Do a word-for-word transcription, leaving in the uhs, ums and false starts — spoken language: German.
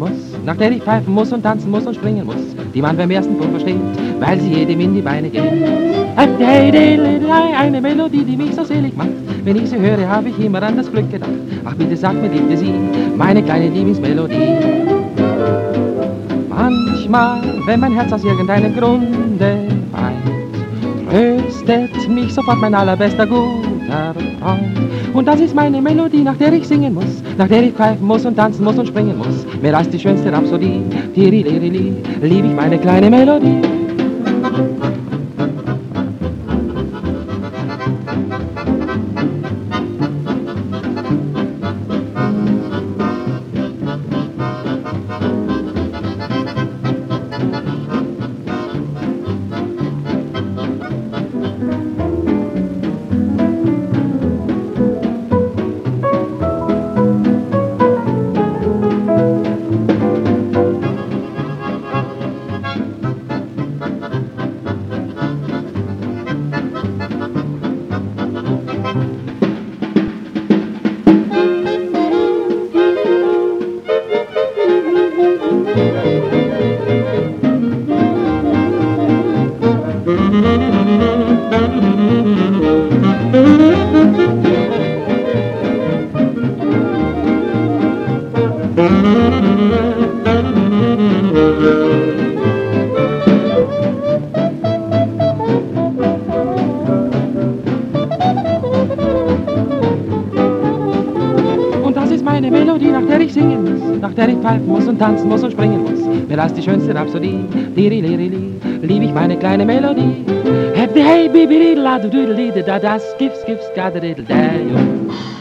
muss, nach der ich pfeifen muss und tanzen muss und springen muss, die man beim ersten Ton versteht, weil sie jedem in die Beine geht. Eine Melodie, die mich so selig macht, wenn ich sie höre, habe ich immer an das Glück gedacht. Ach bitte sag mir, liebte sie, meine kleine Lieblingsmelodie. Manchmal, wenn mein Herz aus irgendeinem Grunde weint, tröstet mich sofort mein allerbester guter Freund. Und das ist meine Melodie, nach der ich singen muss, nach der ich pfeifen muss und tanzen muss und springen muss. Mehr als die schönste Rhapsodie, tirilirili, lieb ich meine kleine Melodie. Und das ist meine Melodie, nach der ich singen muss, nach der ich pfeifen muss und tanzen muss und springen muss. Mehr als die schönste Rhapsodie, lirilirili, lieb ich meine kleine Melodie. Hey, baby, da, da, da, skip, skip, skadadiddle, da,